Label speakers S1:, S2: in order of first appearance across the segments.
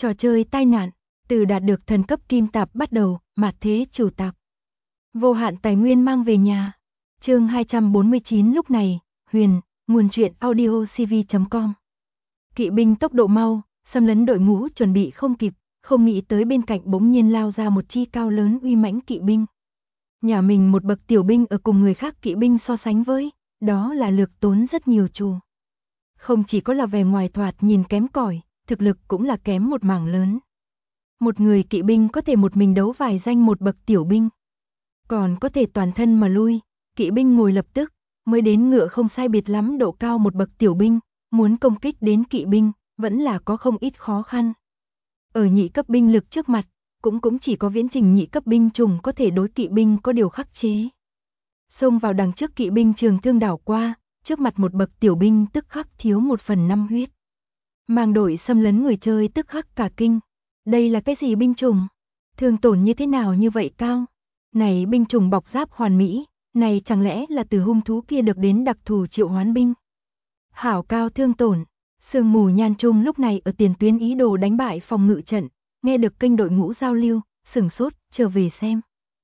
S1: Trò chơi tai nạn, từ đạt được thần cấp kim tạp bắt đầu, mạt thế chủ tạp. Vô hạn tài nguyên mang về nhà. Chương 249 lúc này, Huyền, nguồn truyện audio cv.com. Kỵ binh tốc độ mau, xâm lấn đội ngũ chuẩn bị không kịp, không nghĩ tới bên cạnh bỗng nhiên lao ra một chi cao lớn uy mãnh kỵ binh. Nhà mình một bậc tiểu binh ở cùng người khác kỵ binh so sánh với, đó là lược tốn rất nhiều trù. Không chỉ có là vẻ ngoài thoạt nhìn kém cỏi, thực lực cũng là kém một mảng lớn. Một người kỵ binh có thể một mình đấu vài danh một bậc tiểu binh, còn có thể toàn thân mà lui, kỵ binh ngồi lập tức, mới đến ngựa không sai biệt lắm độ cao một bậc tiểu binh, muốn công kích đến kỵ binh, vẫn là có không ít khó khăn. Ở nhị cấp binh lực trước mặt, cũng chỉ có viễn trình nhị cấp binh chủng có thể đối kỵ binh có điều khắc chế. Xông vào đằng trước kỵ binh trường thương đảo qua, trước mặt một bậc tiểu binh tức khắc thiếu 1/5 huyết. Mang đội xâm lấn người chơi tức khắc cả kinh. Đây là cái gì binh chủng? Thương tổn như thế nào như vậy cao? Này binh chủng bọc giáp hoàn mỹ, này chẳng lẽ là từ hung thú kia được đến đặc thù triệu hoán binh? Hảo cao thương tổn. Sương mù nhan trung lúc này ở tiền tuyến ý đồ đánh bại phòng ngự trận, nghe được kênh đội ngũ giao lưu, sửng sốt, trở về xem.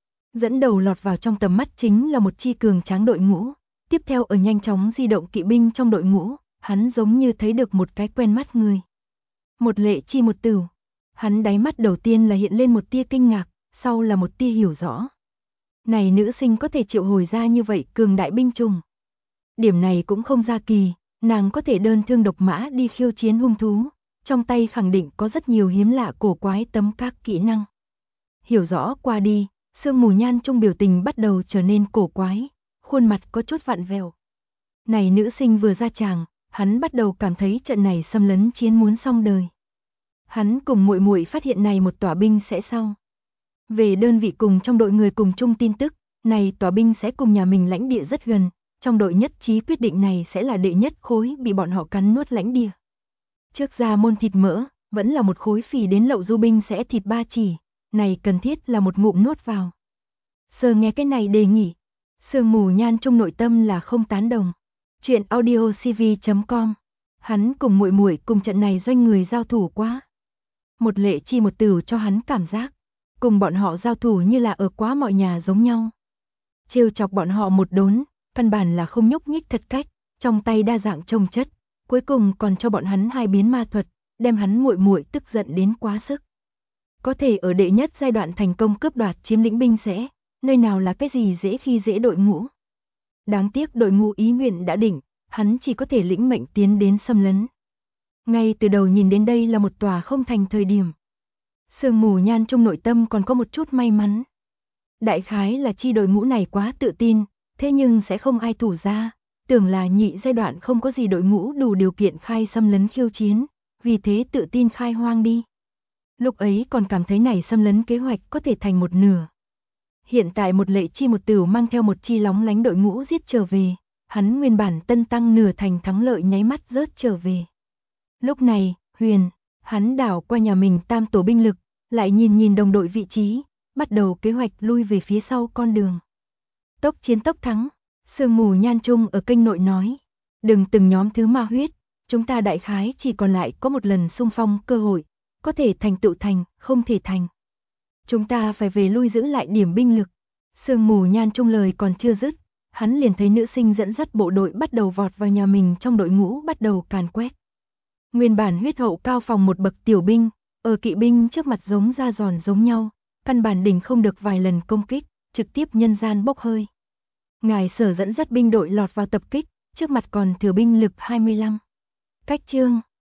S1: Dẫn đầu lọt vào trong tầm mắt chính là một chi cường tráng đội ngũ, tiếp theo ở nhanh chóng di động kỵ binh trong đội ngũ, hắn giống như thấy được một cái quen mắt người. Một lệ chi một tửu, hắn đáy mắt đầu tiên là hiện lên một tia kinh ngạc, sau là một tia hiểu rõ. Này nữ sinh có thể triệu hồi ra như vậy cường đại binh chủng. Điểm này cũng không ra kỳ, nàng có thể đơn thương độc mã đi khiêu chiến hung thú, trong tay khẳng định có rất nhiều hiếm lạ cổ quái tấm các kỹ năng. Hiểu rõ qua đi, sương mù nhan trung biểu tình bắt đầu trở nên cổ quái, khuôn mặt có chút vặn vẹo. Này nữ sinh vừa ra tràng, hắn bắt đầu cảm thấy trận này xâm lấn chiến muốn xong đời. Hắn cùng muội muội phát hiện này một tòa binh sẽ sau. Về đơn vị cùng trong đội người cùng chung tin tức, này tòa binh sẽ cùng nhà mình lãnh địa rất gần, trong đội nhất trí quyết định này sẽ là đệ nhất khối bị bọn họ cắn nuốt lãnh địa. Trước ra môn thịt mỡ, vẫn là một khối phì đến lậu du binh sẽ thịt ba chỉ, này cần thiết là một ngụm nuốt vào. Sơ nghe cái này đề nghị, sương mù nhan trong nội tâm là không tán đồng. Chuyện audio cv.com. Hắn cùng muội muội cùng trận này doanh người giao thủ quá. Một lệ chi một tửu cho hắn cảm giác, cùng bọn họ giao thủ như là ở quá mọi nhà giống nhau. Trêu chọc bọn họ một đốn, căn bản là không nhúc nhích thật cách, trong tay đa dạng trông chất, cuối cùng còn cho bọn hắn hai biến ma thuật, đem hắn muội muội tức giận đến quá sức. Có thể ở đệ nhất giai đoạn thành công cướp đoạt chiếm lĩnh binh sẽ, nơi nào là cái gì dễ khi dễ đội ngũ. Đáng tiếc đội ngũ ý nguyện đã định, hắn chỉ có thể lĩnh mệnh tiến đến xâm lấn. Ngay từ đầu nhìn đến đây là một tòa không thành thời điểm. Sương mù nhan trong nội tâm còn có một chút may mắn. Đại khái là chi đội ngũ này quá tự tin, thế nhưng sẽ không ai thủ ra, tưởng là nhị giai đoạn không có gì đội ngũ đủ điều kiện khai xâm lấn khiêu chiến, vì thế tự tin khai hoang đi. Lúc ấy còn cảm thấy này xâm lấn kế hoạch có thể thành một nửa. Hiện tại một lệ chi một tửu mang theo một chi lóng lánh đội ngũ giết trở về, hắn nguyên bản tân tăng nửa thành thắng lợi nháy mắt rớt trở về. Lúc này, Huyền, hắn đảo qua nhà mình tam tổ binh lực, lại nhìn đồng đội vị trí, bắt đầu kế hoạch lui về phía sau con đường. Tốc chiến tốc thắng, sương mù nhan trung ở kênh nội nói, đừng từng nhóm thứ ma huyết, chúng ta đại khái chỉ còn lại có một lần xung phong cơ hội, có thể thành tựu thành, không thể thành. Chúng ta phải về lui giữ lại điểm binh lực. Sương mù nhan trung lời còn chưa dứt, hắn liền thấy nữ sinh dẫn dắt bộ đội bắt đầu vọt vào nhà mình trong đội ngũ bắt đầu càn quét. Nguyên bản huyết hậu cao phòng một bậc tiểu binh, ở kỵ binh trước mặt giống ra giòn giống nhau, căn bản đỉnh không được vài lần công kích, trực tiếp nhân gian bốc hơi. Ngài Sở dẫn dắt binh đội lọt vào tập kích, trước mặt còn thừa binh lực 25. Cách chương